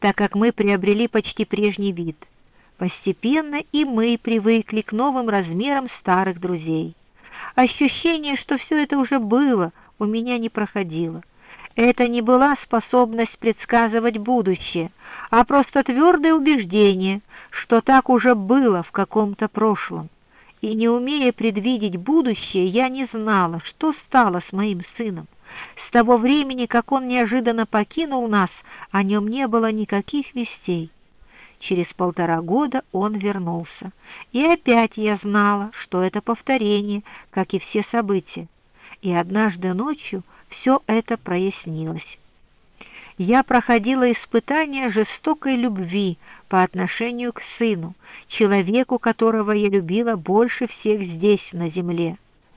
так как мы приобрели почти прежний вид. Постепенно и мы привыкли к новым размерам старых друзей. Ощущение, что все это уже было, у меня не проходило. Это не была способность предсказывать будущее, а просто твердое убеждение, что так уже было в каком-то прошлом. И не умея предвидеть будущее, я не знала, что стало с моим сыном. С того времени, как он неожиданно покинул нас, о нем не было никаких вестей. Через 1,5 года он вернулся, и опять я знала, что это повторение, как и все события. И однажды ночью все это прояснилось. Я проходила испытание жестокой любви по отношению к сыну, человеку, которого я любила больше всех здесь, на земле.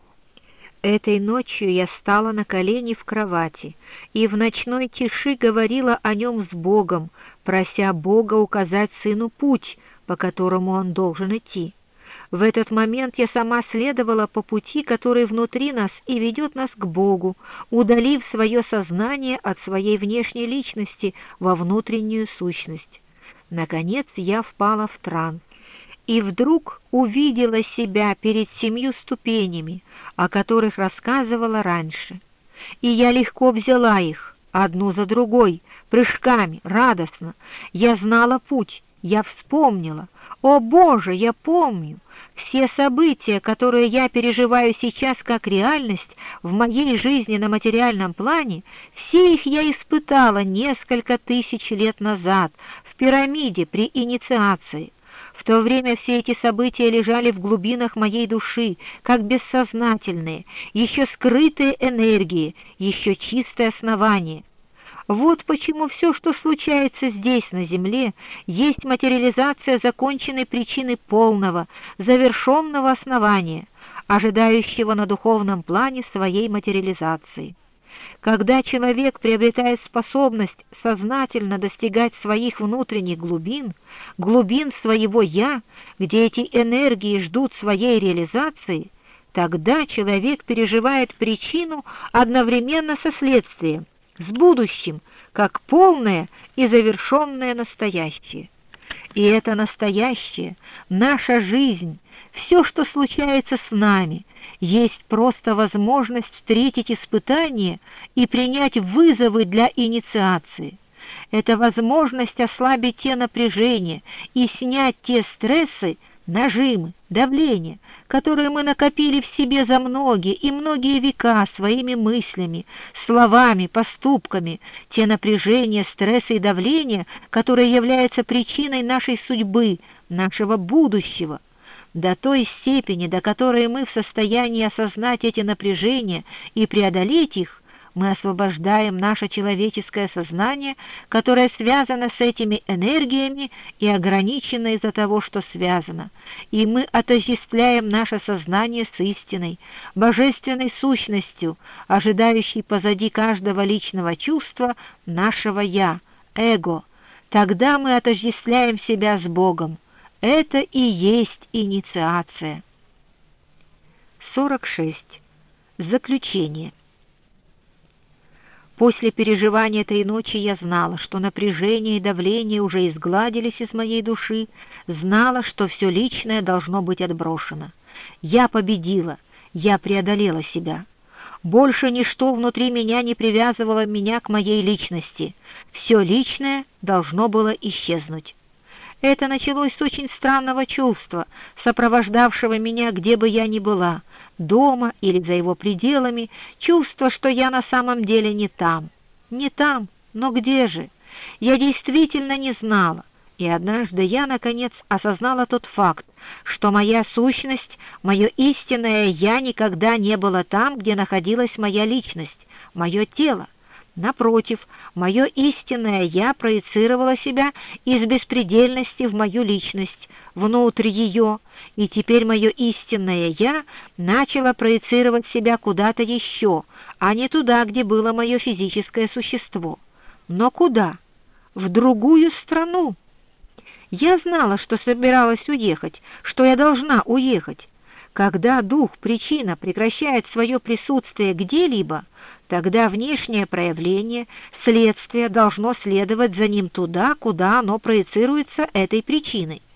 Этой ночью я стала на колени в кровати и в ночной тиши говорила о нем с Богом, прося Бога указать сыну путь, по которому он должен идти. В этот момент я сама следовала по пути, который внутри нас и ведет нас к Богу, удалив свое сознание от своей внешней личности во внутреннюю сущность. Наконец я впала в транс и вдруг увидела себя перед 7 ступенями, о которых рассказывала раньше. И я легко взяла их, одну за другой, прыжками, радостно. Я знала путь, я вспомнила. О, Боже, я помню! Все события, которые я переживаю сейчас как реальность в моей жизни на материальном плане, все их я испытала несколько тысяч лет назад в пирамиде при инициации. В то время все эти события лежали в глубинах моей души, как бессознательные, еще скрытые энергии, еще чистое основание. Вот почему все, что случается здесь, на Земле, есть материализация законченной причины полного, завершенного основания, ожидающего на духовном плане своей материализации. Когда человек приобретает способность сознательно достигать своих внутренних глубин, глубин своего «я», где эти энергии ждут своей реализации, тогда человек переживает причину одновременно со следствием, с будущим, как полное и завершенное настоящее. И это настоящее, наша жизнь, все, что случается с нами, есть просто возможность встретить испытания и принять вызовы для инициации. Это возможность ослабить те напряжения и снять те стрессы, нажимы, давление, которые мы накопили в себе за многие и многие века своими мыслями, словами, поступками, те напряжения, стрессы и давления, которые являются причиной нашей судьбы, нашего будущего. До той степени, до которой мы в состоянии осознать эти напряжения и преодолеть их, мы освобождаем наше человеческое сознание, которое связано с этими энергиями и ограничено из-за того, что связано, и мы отождествляем наше сознание с истиной, божественной сущностью, ожидающей позади каждого личного чувства нашего «я», эго. Тогда мы отождествляем себя с Богом. Это и есть инициация. 46. Заключение. После переживания этой ночи я знала, что напряжение и давление уже изгладились из моей души, знала, что все личное должно быть отброшено. Я победила, я преодолела себя. Больше ничто внутри меня не привязывало меня к моей личности. Все личное должно было исчезнуть. Это началось с очень странного чувства, сопровождавшего меня, где бы я ни была, дома или за его пределами, чувство, что я на самом деле не там. Не там, но где же? Я действительно не знала, и однажды я, наконец, осознала тот факт, что моя сущность, мое истинное «я» никогда не было там, где находилась моя личность, мое тело. Напротив, мое истинное «я» проецировало себя из беспредельности в мою личность, внутрь ее, и теперь мое истинное «я» начало проецировать себя куда-то еще, а не туда, где было мое физическое существо. Но куда? В другую страну. Я знала, что собиралась уехать, что я должна уехать. Когда дух, причина прекращает свое присутствие где-либо, Тогда внешнее проявление следствия должно следовать за ним туда, куда оно проецируется этой причиной.